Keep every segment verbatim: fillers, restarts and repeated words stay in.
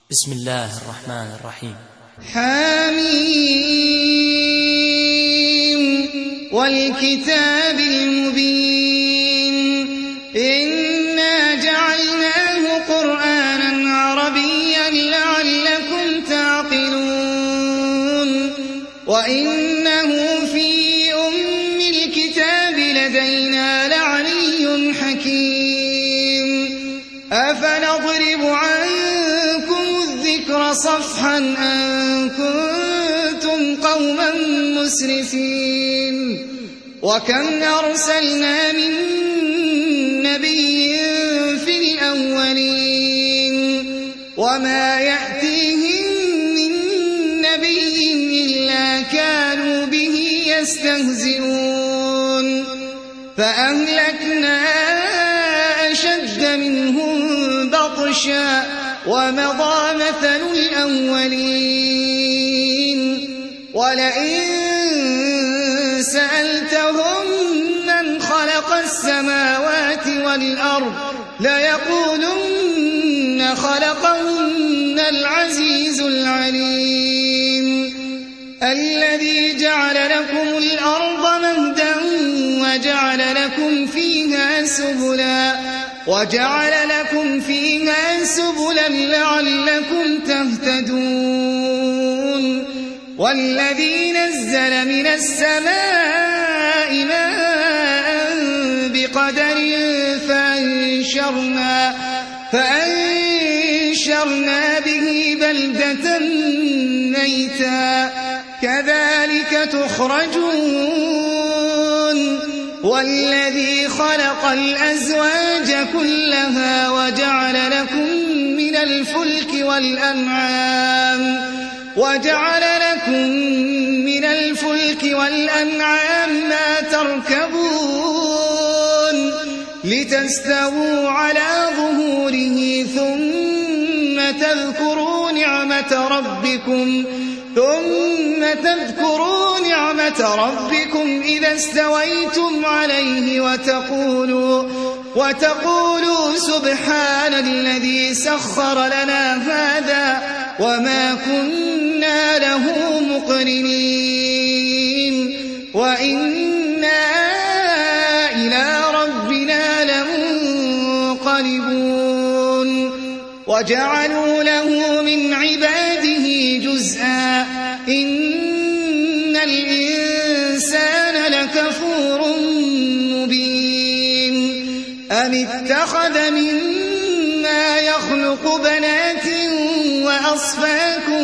بسم الله الرحمن الرحيم. حميم والكتاب المبين إنا جعلناه قرآنا عربيا لعلكم تعقلون وإنه في أم الكتاب لدينا لعلي حكيم أفنضرب عنكم الذكر صفحا أن كنتم قوما مسرفين وكم أرسلنا من نبي في الأولين وما يأتيهم من نبي إلا كانوا به يستهزئون فأهلكنا أشد منهم بطشا ومضى مثل الأولين ولئن سألتهم من خلق السماوات والأرض ليقولن خلقهن العزيز العليم الذي جعل لكم الأرض مهدا وجعل لكم فيها سبلا وجعل لكم فيها سبلا لعلكم تهتدون والذي نزل من السماء ماء بقدر فأنشرنا, فأنشرنا به بلدة ميتا كذلك تخرجون والذي خلق الأزواج كلها وجعل لكم من الفلك والأنعام وجعل لكم من الفلك والأنعام ما تركبون لتستووا على ظهوره ثم تذكروا نعمة ربكم ثم تذكروا نعمة ربكم إذا استويتم عليه وتقولوا وتقولوا سبحان الذي سخر لنا هذا وما كنا له مقرنين وإنا إلى ربنا لمنقلبون وجعلوا له من عباده جزءا إن الإنسان لكفور مبين أم اتخذ مما يخلق بنات وأصفاكم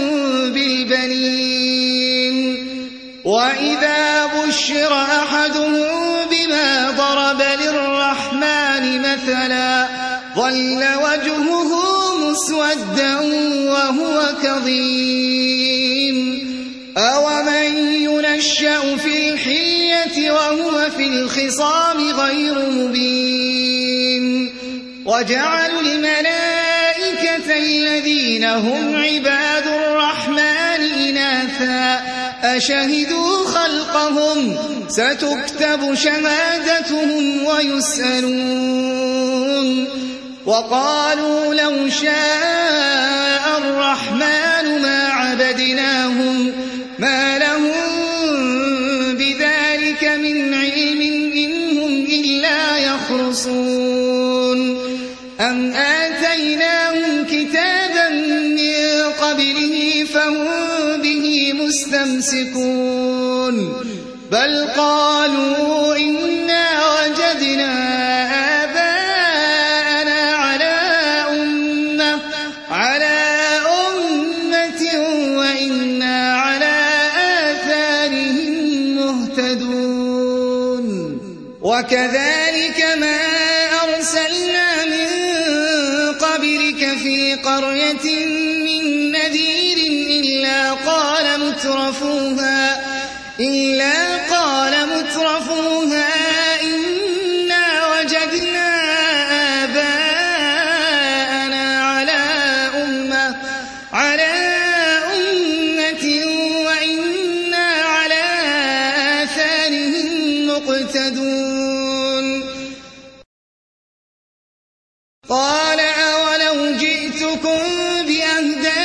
بالبنين وإذا بشر أحدهم بما ضرب للرحمن مثلا ظل وجهه مسودا وهو كظيم أومن ينشأ في الحلية وهو في الخصام غير مبين وجعلوا الملائكة الذين هم عباد الرحمن إناثا أشهدوا خلقهم ستكتب شهادتهم ويسألون وقالوا لو شاء الرحمن ما عبدناهم ما لهم بذلك من علم إن هم إلا يخرصون أم آتيناهم كتابا من قبله فهم به مستمسكون بل قالوا إنا وجدنا آباءنا على أمة على أمة وإنا على آثارهم مهتدون وكذلك ما أرسلنا من قبلك في قرية من نذير إلا قال مترفوها إلا قال مترفوها إنا وجدنا آباءنا على أمة على أمة وإنا على آثارهم مقتدون قال أولو جئتكم بأهدى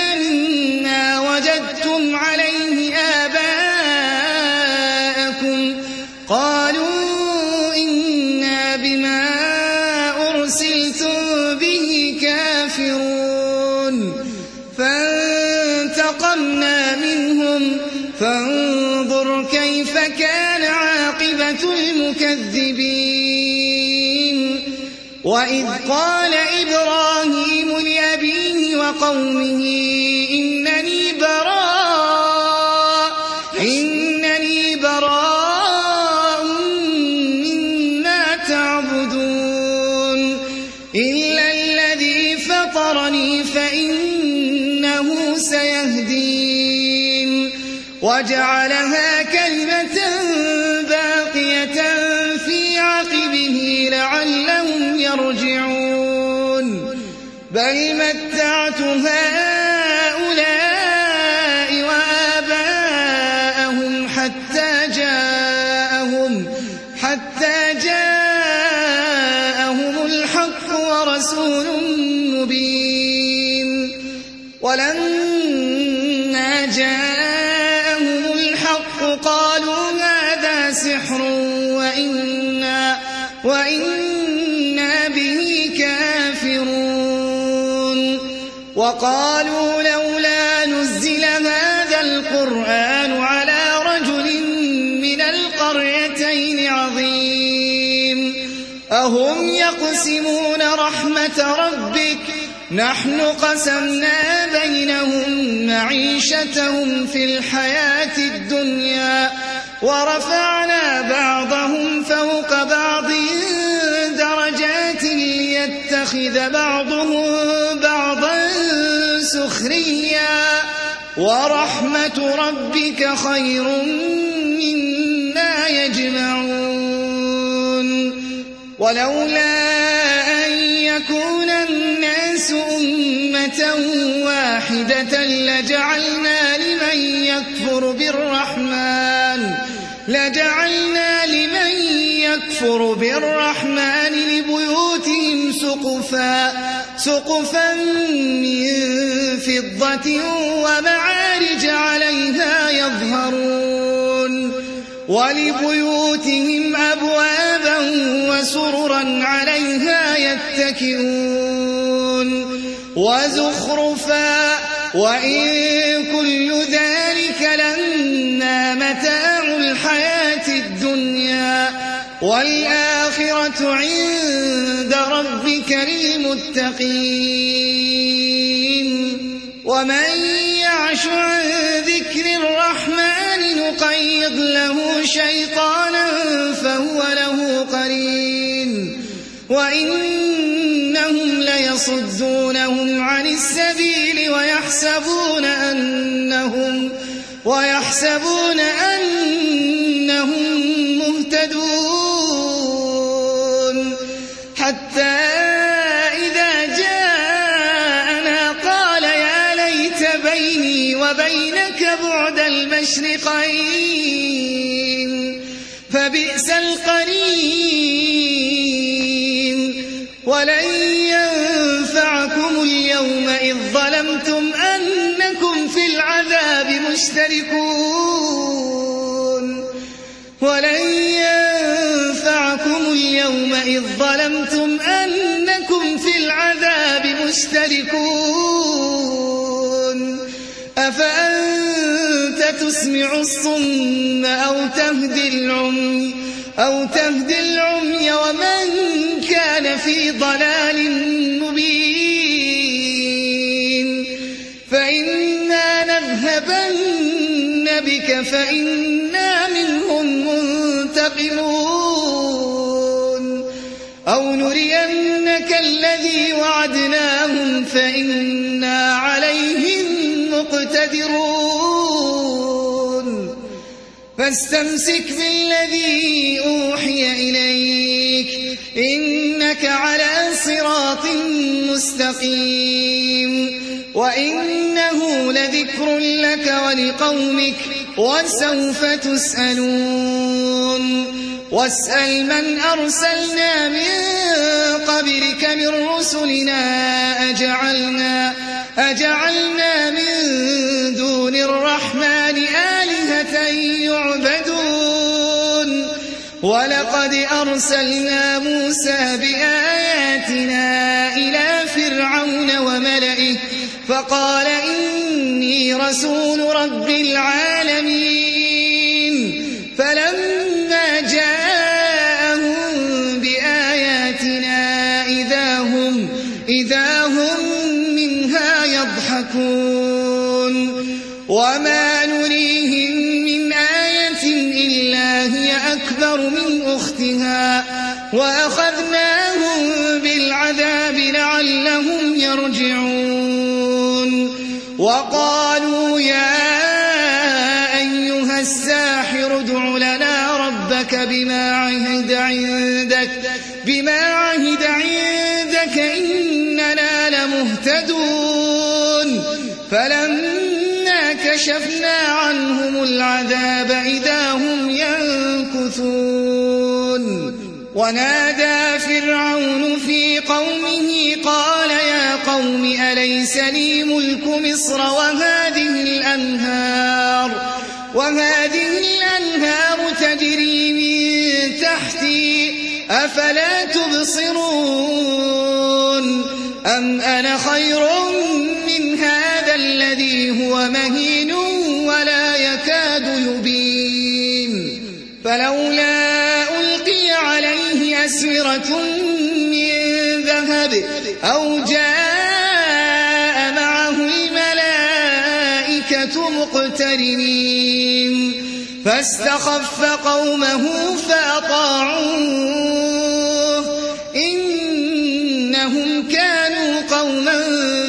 فانتقمنا منهم فانظر كيف كان عاقبة المكذبين وإذ قال إبراهيم لأبيه وقومه إنني براء إنني براء مما تعبدون إلا الذي فطرني فإنه سيهدين وجعلها كلمة باقية في عقبه لعلهم يرجعون بل متعت هؤلاء وآباءهم حتى جاءهم حتى جاءهم الحق ورسول مبين ولما جاءهم الحق قالوا هذا سحر وإنا وإنا به كافرون وقالوا لولا نزل هذا القرآن على رجل من القريتين عظيم أهم يقسمون رحمة ربك نحن قسمنا بينهم معيشتهم في الحياة الدنيا ورفعنا بعضهم فوق بعض درجات ليتخذ بعضهم بعضا سخريا ورحمة ربك خير مما يجمعون ولولا أن يكون الناس أمة واحدة لجعلنا لمن يكفر بالرحمن لجعلنا لمن يكفر بالرحمن لبيوتهم سقفا سقفا من فضة ومعارج عليها يظهرون ولبيوتهم أبوابا وسررا عليها يتكئون وزخرفا وإن كل ذلك لما متاع الحياة الدنيا والآخرة عند ربك للمتقين ومن يعش عن ذكر الرحمن نقيض له شيطانا فهو له قرين وإنهم ليصدونهم عن السبيل ويحسبون أنهم ويحسبون أنهم مهتدون حتى إذا جاءنا قال يا ليت بيني وبينك بعد المشرقين فبئس القرين ولن ينفعكم اليوم إذ ظلمتم أنكم في العذاب مشتركون ولن ينفعكم اليوم إذ ظلمتم أنكم في العذاب مشتركون أفأنت تسمع الصم أو تهدي العمي أو تهدي العمي ومن كان في ضلال مبين فإنا نذهبن بك فإنا منهم منتقمون أو نرينك الذي وعدناهم فإنا عليهم مقتدرون فاستمسك بالذي أوحي إليك إنك على صراط مستقيم وإنه لذكر لك ولقومك وسوف تسألون واسأل من أرسلنا من قبلك من رسلنا أجعلنا, أجعلنا من دون الرحمن آلهة يعبدون ولقد أرسلنا موسى بآياتنا إلى فرعون وملئه فقال إني إني رسول رب العالمين فلما جاءهم بآياتنا إذا هم, إذا هم منها يضحكون وما نريهم من آية إلا هي أكبر من أختها وأخذناهم بالعذاب لعلهم يرجعون وقالوا يا أيها الساحر ادع لنا ربك بما عهد عندك بما عهد عندك إننا لمهتدون فلما كشفنا عنهم العذاب إذا هم ينكثون ونادى فرعون في قومه قال يا قوم أليس لي ملك مصر وهذه الأنهار وهذه الأنهار تجري من تحتي أفلا تبصرون أم أنا خير من هذا الذي هو مهين ولا يكاد يبين فلولا ألقي عليه أسورة من ذهب أو جاء معه الملائكة مقترنين فاستخف قومه فأطاعوه إنهم كانوا قوما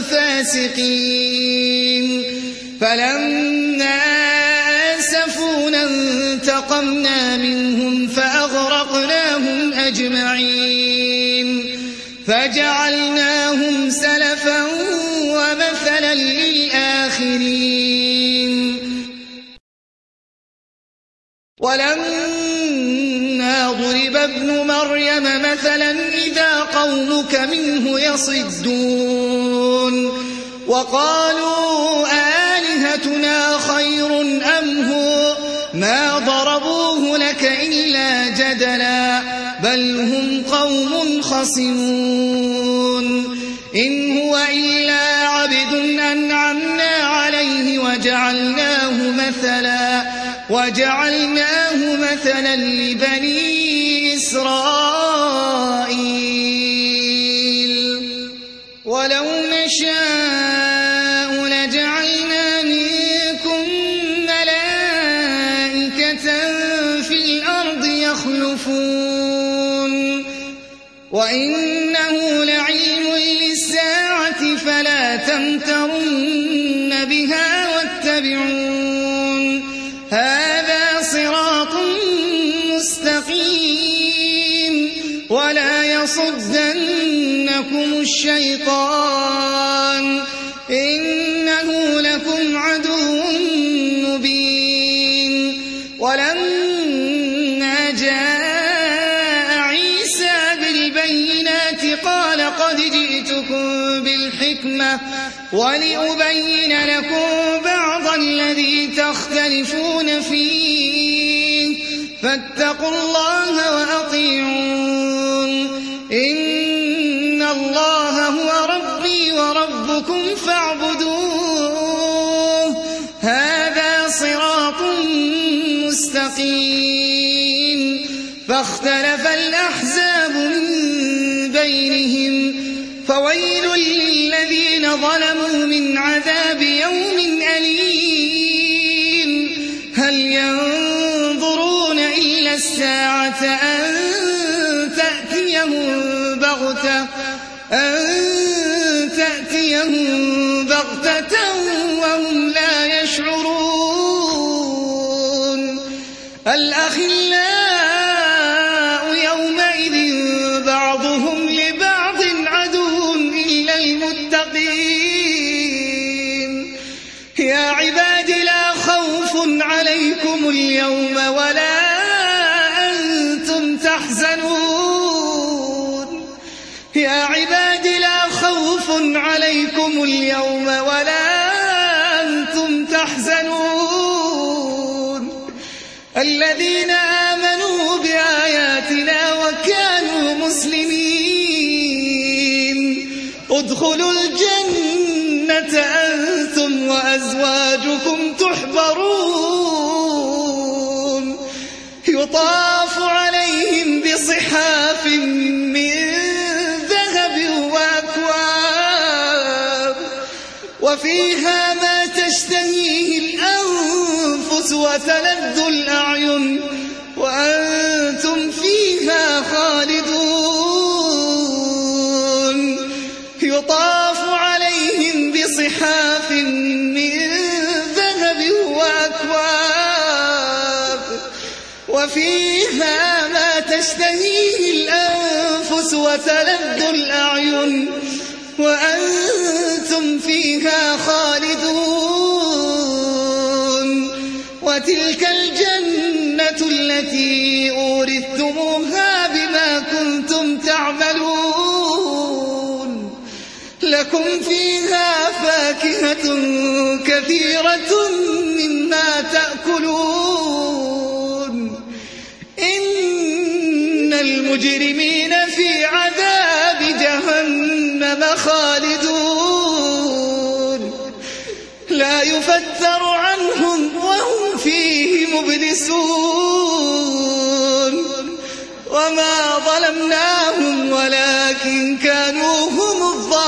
فاسقين فلما آسفونا انتقمنا منهم فأغرقناهم أجمعين فجعلناهم سلفا ومثلا للآخرين ولما ضرب ابن مريم مثلا إذا قومك منه يصدون وقالوا آلهتنا خير أم هو ما ضربوه لك إلا جدلا بل هم قوم خصمون إن هو إلا عبد أنعمنا عليه وجعلناه مثلا وجعلناه مثلا لبني إسرائيل ولو نشاء لجعلنا منكم ملائكة في الأرض يخلفون وإنه لعلم للساعة فلا تمترن بها واتبعون هذا صراط مستقيم ولا يصدنكم الشيطان إنه لكم عدو مبين ولما جاء عيسى بالبينات قال قد جئتكم بالحكمة ولأبين لكم بعض الذي تختلفون فيه فاتقوا الله وأطيعون إن الله هو ربي وربكم فاعبدوه هذا صراط مستقيم فاختلف الأحزاب من بينهم فويل للذين ظلموا من عذاب يوم أليم هل ينظرون إلا الساعة أن تأتيهم بغتة أن تأتيهم بغتة وهم لا يشعرون الأخلاء يومئذ بعضهم لبعض عدو إلا المتقين يا عباد لا خوف عليكم اليوم ولا أنتم تحزنون يا عباد لا خوف عليكم اليوم ولا أنتم تحزنون الذين آمنوا بآياتنا وكانوا مسلمين ادخلوا الجنة أنتم وأزواجكم تحبرون يطاف عليهم بصحاف من ذهب وأكواب وفيها ما تشتهيه الأنفس وتلذ الأعين وأنتم فيها خالدون يطاف عليهم بصحاف من ذهب وأكواب وفيها ما تشتهيه الأنفس وتلذ الأعين وأنتم فيها خالدون وتلك الجنة التي أورثتموها بما كنتم تعملون لكم فيها فاكهة كثيرة مما تأكلون إن المجرمين في عذاب جهنم خالدون لا يفتر عنهم وهم فيه مبلسون وما ظلمناهم ولكن كانوا هم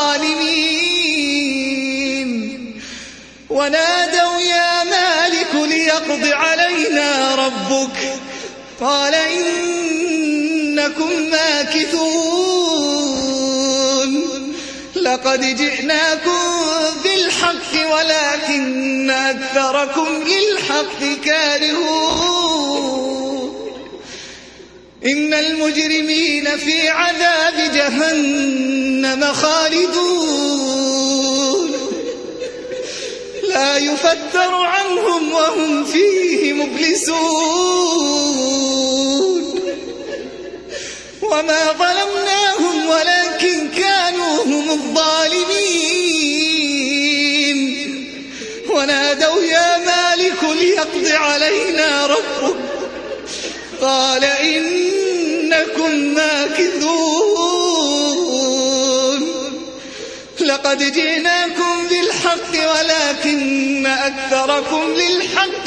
الظالمين ونادوا يا مالك ليقض علينا ربك قال إنكم ماكثون لقد جئناكم بالحق ولكن أكثركم للحق كارهون إن المجرمين في عذاب جهنم خالدون لا يفتر عنهم وهم فيه مبلسون وما ظلمناهم ولكن كانوا هم الظالمين ونادوا يا مالك ليقض علينا ربك قال إنكم ماكثون لقد جئناكم بالحق ولكن أكثركم للحق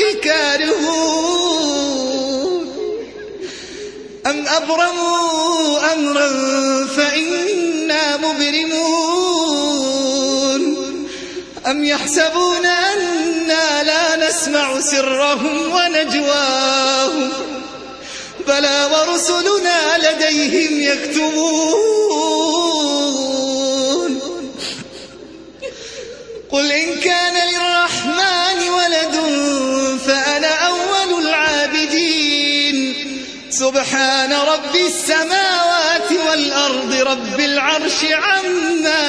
كارهون أم أبرموا أمرا فإنا مبرمون أم يحسبون أنا لا نسمع سرهم ونجواهم بلى ورسلنا لديهم يكتبون قل إن كان للرحمن ولد فأنا أول العابدين سبحان رب السماوات والأرض رب العرش عما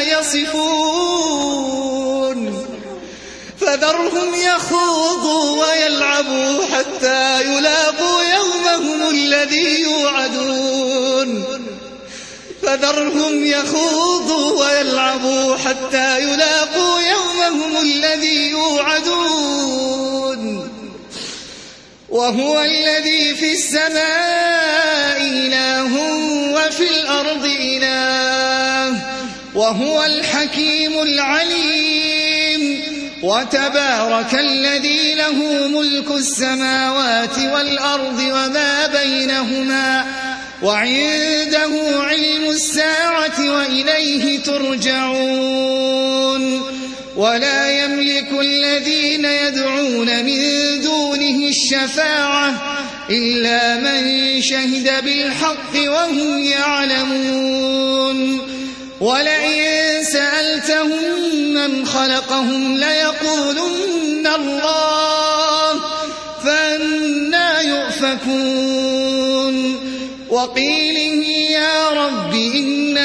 يصفون فذرهم يخوضوا ويلعبوا حتى يلاقوا يومهم الذي يوعدون فذرهم يخوضوا ويلعبوا حتى يلاقوا يومهم الذي يوعدون وهو الذي في السماء إله وفي الأرض إله وهو الحكيم العليم وتبارك الذي له ملك السماوات والأرض وما بينهما وعنده علم الساعة وإليه ترجعون ولا يملك الذين يدعون من دونه الشفاعة إلا من شهد بالحق وهم يعلمون ولئن سألتهم من خلقهم ليقولن الله فأنى يؤفكون وقيله يا رب إن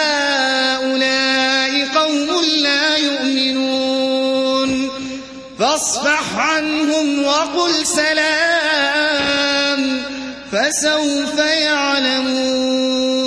هؤلاء قوم لا يؤمنون فاصفح عنهم وقل سلام فسوف يعلمون.